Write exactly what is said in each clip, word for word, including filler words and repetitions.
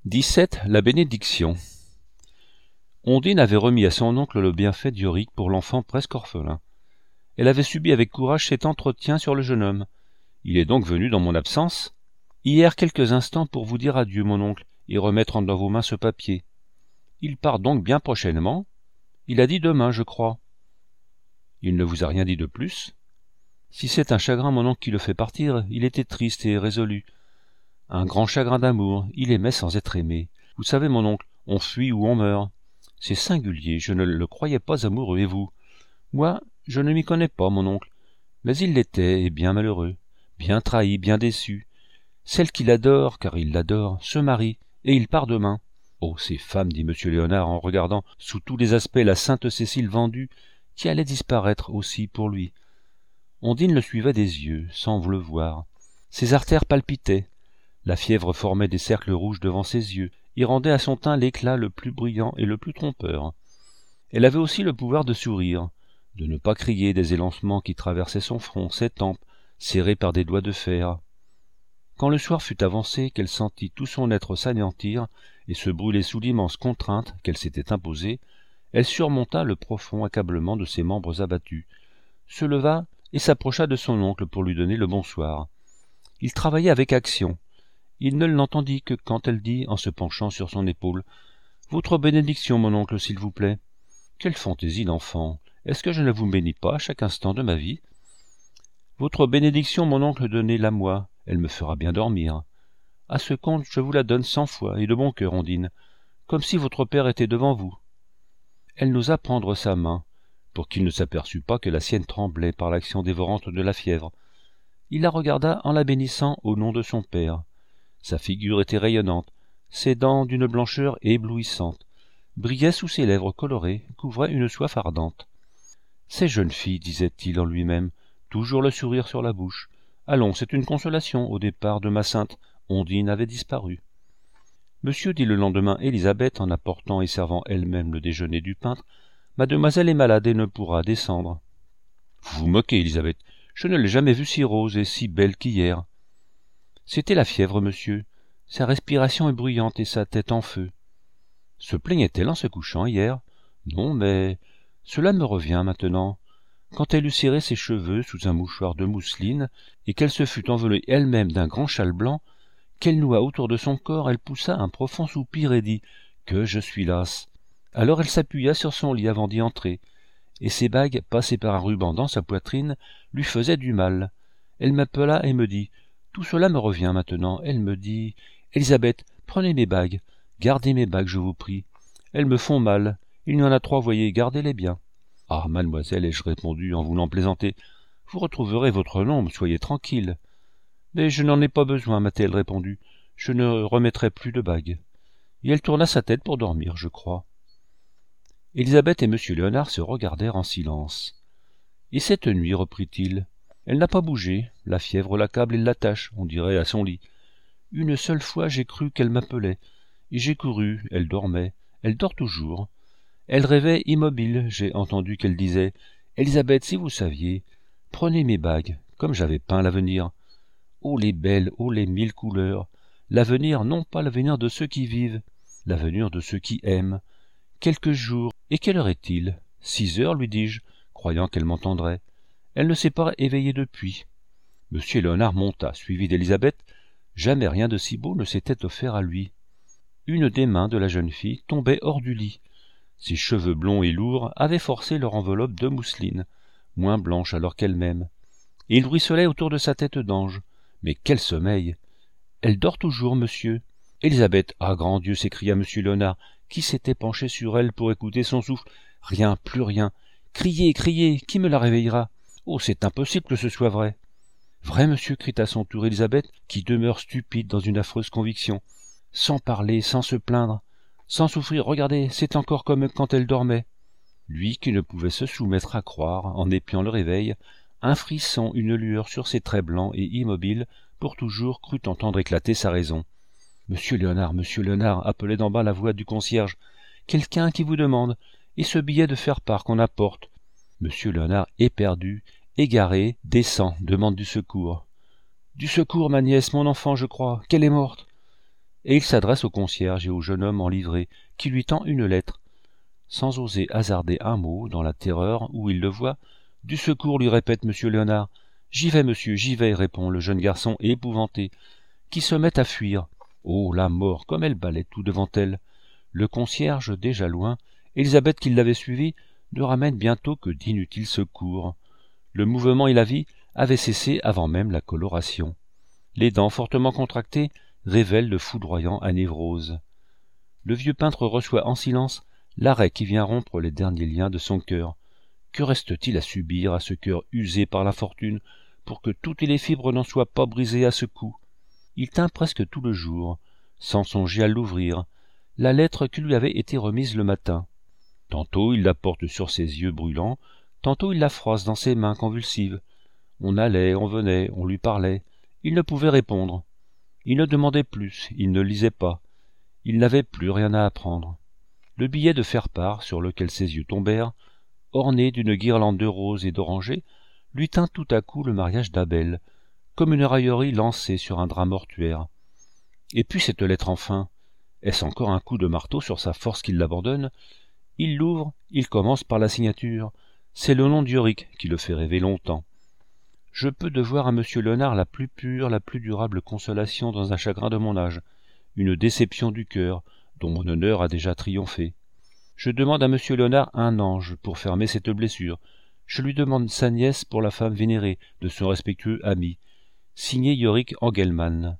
dix-sept. La bénédiction. Ondine avait remis à son oncle le bienfait d'Yorick pour l'enfant presque orphelin. Elle avait subi avec courage cet entretien sur le jeune homme. Il est donc venu dans mon absence, hier quelques instants pour vous dire adieu, mon oncle, et remettre dans vos mains ce papier. Il part donc bien prochainement. Il a dit demain, je crois. Il ne vous a rien dit de plus? Si c'est un chagrin, mon oncle, qui le fait partir, il était triste et résolu. Un grand chagrin d'amour, il aimait sans être aimé. Vous savez, mon oncle, on fuit ou on meurt. C'est singulier, je ne le croyais pas amoureux, et vous? Moi, je ne m'y connais pas, mon oncle. Mais il l'était, et bien malheureux, bien trahi, bien déçu. Celle qu'il adore, car il l'adore, se marie, et il part demain. Oh, ces femmes, dit M. Léonard en regardant sous tous les aspects la sainte Cécile vendue, qui allait disparaître aussi pour lui. Ondine le suivait des yeux, sans le voir. Ses artères palpitaient. La fièvre formait des cercles rouges devant ses yeux, et rendait à son teint l'éclat le plus brillant et le plus trompeur. Elle avait aussi le pouvoir de sourire, de ne pas crier des élancements qui traversaient son front, ses tempes, serrées par des doigts de fer. Quand le soir fut avancé, qu'elle sentit tout son être s'anéantir et se brûler sous l'immense contrainte qu'elle s'était imposée, elle surmonta le profond accablement de ses membres abattus, se leva et s'approcha de son oncle pour lui donner le bonsoir. Il travaillait avec action. Il ne l'entendit que quand elle dit, en se penchant sur son épaule, « Votre bénédiction, mon oncle, s'il vous plaît. » Quelle fantaisie d'enfant! Est-ce que je ne vous bénis pas à chaque instant de ma vie? Votre bénédiction, mon oncle, donnez-la moi, elle me fera bien dormir. À ce compte, je vous la donne cent fois, et de bon cœur, Ondine, comme si votre père était devant vous. Elle n'osa prendre sa main, pour qu'il ne s'aperçût pas que la sienne tremblait par l'action dévorante de la fièvre. Il la regarda en la bénissant au nom de son père. Sa figure était rayonnante, ses dents d'une blancheur éblouissante, brillaient sous ses lèvres colorées, couvraient une soif ardente. « Ces jeunes filles, disait-il en lui-même, toujours le sourire sur la bouche. Allons, c'est une consolation, au départ de ma sainte, Ondine avait disparu. » Monsieur, dit le lendemain Élisabeth, en apportant et servant elle-même le déjeuner du peintre, « Mademoiselle est malade et ne pourra descendre. » Vous vous moquez, Élisabeth, je ne l'ai jamais vue si rose et si belle qu'hier. C'était la fièvre, monsieur. Sa respiration est bruyante et sa tête en feu. Se plaignait-elle en se couchant hier? Non, mais cela me revient maintenant. Quand elle eut serré ses cheveux sous un mouchoir de mousseline et qu'elle se fut enveloppée elle-même d'un grand châle blanc, qu'elle noua autour de son corps, elle poussa un profond soupir et dit « Que je suis lasse !» Alors elle s'appuya sur son lit avant d'y entrer, et ses bagues, passées par un ruban dans sa poitrine, lui faisaient du mal. Elle m'appela et me dit « Tout cela me revient maintenant. » Elle me dit « Élisabeth, prenez mes bagues. Gardez mes bagues, je vous prie. Elles me font mal. Il y en a trois, voyez, gardez-les bien. » « Ah, mademoiselle, ai-je répondu en voulant plaisanter, vous retrouverez votre nom, soyez tranquille. »« Mais je n'en ai pas besoin, m'a-t-elle répondu. Je ne remettrai plus de bagues. » Et elle tourna sa tête pour dormir, je crois. Élisabeth et M. Léonard se regardèrent en silence. « Et cette nuit, reprit-il, elle n'a pas bougé, la fièvre l'accable et l'attache, on dirait, à son lit. Une seule fois j'ai cru qu'elle m'appelait, et j'ai couru, elle dormait, elle dort toujours. Elle rêvait immobile, j'ai entendu qu'elle disait « Élisabeth, si vous saviez, prenez mes bagues, comme j'avais peint l'avenir. Oh les belles, oh les mille couleurs, l'avenir, non pas l'avenir de ceux qui vivent, l'avenir de ceux qui aiment. Quelques jours, et quelle heure est-il? Six heures, lui dis-je, croyant qu'elle m'entendrait. Elle ne s'est pas éveillée depuis. » Monsieur Léonard monta, suivi d'Élisabeth. Jamais rien de si beau ne s'était offert à lui. Une des mains de la jeune fille tombait hors du lit. Ses cheveux blonds et lourds avaient forcé leur enveloppe de mousseline, moins blanche alors qu'elle-même, et il ruisselait autour de sa tête d'ange. Mais quel sommeil! Elle dort toujours, monsieur. Élisabeth, ah grand Dieu, s'écria M. Léonard, qui s'était penché sur elle pour écouter son souffle. Rien, plus rien. Criez, criez, qui me la réveillera? Oh, c'est impossible que ce soit vrai. Vrai, monsieur, crie à son tour Élisabeth, qui demeure stupide dans une affreuse conviction, sans parler, sans se plaindre, sans souffrir. Regardez, c'est encore comme quand elle dormait. Lui, qui ne pouvait se soumettre à croire, en épiant le réveil, un frisson, une lueur sur ses traits blancs et immobiles, pour toujours crut entendre éclater sa raison. « Monsieur Léonard, monsieur Léonard, » appelait d'en bas la voix du concierge, « quelqu'un qui vous demande, et ce billet de faire-part qu'on apporte. » Monsieur Léonard, éperdu, égaré, descend, demande du secours. « Du secours, ma nièce, mon enfant, je crois, qu'elle est morte. » et il s'adresse au concierge et au jeune homme en livrée, qui lui tend une lettre. Sans oser hasarder un mot, dans la terreur où il le voit, « Du secours » lui répète monsieur Léonard. « J'y vais, monsieur, j'y vais » répond le jeune garçon épouvanté, qui se met à fuir. Oh, la mort, comme elle balait tout devant elle. Le concierge, déjà loin, Élisabeth qui l'avait suivi, ne ramène bientôt que d'inutiles secours. Le mouvement et la vie avaient cessé avant même la coloration. Les dents fortement contractées révèlent le foudroyant anévrose. Le vieux peintre reçoit en silence l'arrêt qui vient rompre les derniers liens de son cœur. Que reste-t-il à subir à ce cœur usé par la fortune pour que toutes les fibres n'en soient pas brisées à ce coup? Il tint presque tout le jour, sans songer à l'ouvrir, la lettre qui lui avait été remise le matin. Tantôt il la porte sur ses yeux brûlants, tantôt il la froisse dans ses mains convulsives. On allait, on venait, on lui parlait. Il ne pouvait répondre. Il ne demandait plus, il ne lisait pas. Il n'avait plus rien à apprendre. Le billet de faire-part, sur lequel ses yeux tombèrent, orné d'une guirlande de roses et d'orangers, lui tint tout à coup le mariage d'Abel, comme une raillerie lancée sur un drap mortuaire. Et puis cette lettre enfin, est-ce encore un coup de marteau sur sa force qui l'abandonne? Il l'ouvre, il commence par la signature. C'est le nom d'Yorick qui le fait rêver longtemps. Je peux devoir à monsieur Léonard la plus pure, la plus durable consolation dans un chagrin de mon âge, une déception du cœur, dont mon honneur a déjà triomphé. Je demande à monsieur Léonard un ange pour fermer cette blessure. Je lui demande sa nièce pour la femme vénérée de son respectueux ami. Signé Yorick Engelmann.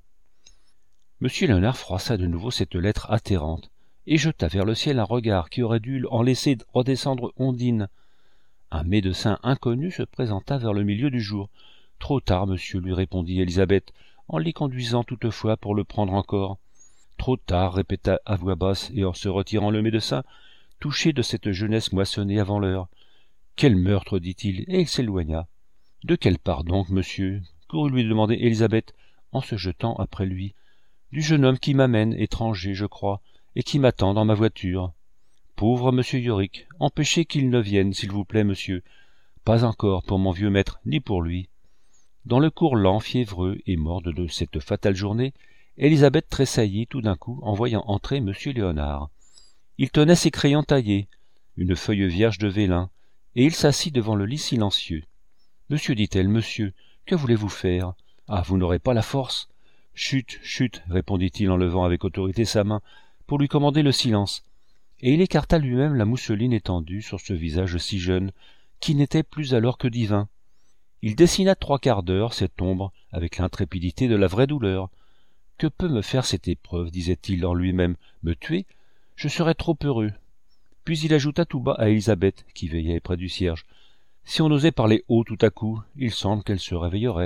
Monsieur Léonard froissa de nouveau cette lettre atterrante, et jeta vers le ciel un regard qui aurait dû en laisser redescendre Ondine. Un médecin inconnu se présenta vers le milieu du jour. « Trop tard, monsieur, lui répondit Élisabeth, en l'y conduisant toutefois pour le prendre encore. « Trop tard, répéta à voix basse, et en se retirant le médecin, touché de cette jeunesse moissonnée avant l'heure. « Quel meurtre, dit-il, et il s'éloigna. « De quelle part donc, monsieur ?» courut lui demander Élisabeth, en se jetant après lui. « Du jeune homme qui m'amène, étranger, je crois, et qui m'attend dans ma voiture. » Pauvre monsieur Yorick, empêchez qu'il ne vienne, s'il vous plaît, monsieur. Pas encore pour mon vieux maître, ni pour lui. Dans le cours lent, fiévreux et morne de cette fatale journée, Élisabeth tressaillit tout d'un coup en voyant entrer monsieur Léonard. Il tenait ses crayons taillés, une feuille vierge de vélin, et il s'assit devant le lit silencieux. « Monsieur, dit-elle, monsieur, que voulez-vous faire? Ah, vous n'aurez pas la force. »« Chut, chut, répondit-il en levant avec autorité sa main pour lui commander le silence. Et il écarta lui-même la mousseline étendue sur ce visage si jeune, qui n'était plus alors que divin. Il dessina trois quarts d'heure cette ombre avec l'intrépidité de la vraie douleur. « Que peut me faire cette épreuve, disait-il en lui-même, me tuer? Je serais trop heureux. » Puis il ajouta tout bas à Élisabeth, qui veillait près du cierge. « Si on osait parler haut tout à coup, il semble qu'elle se réveillerait. »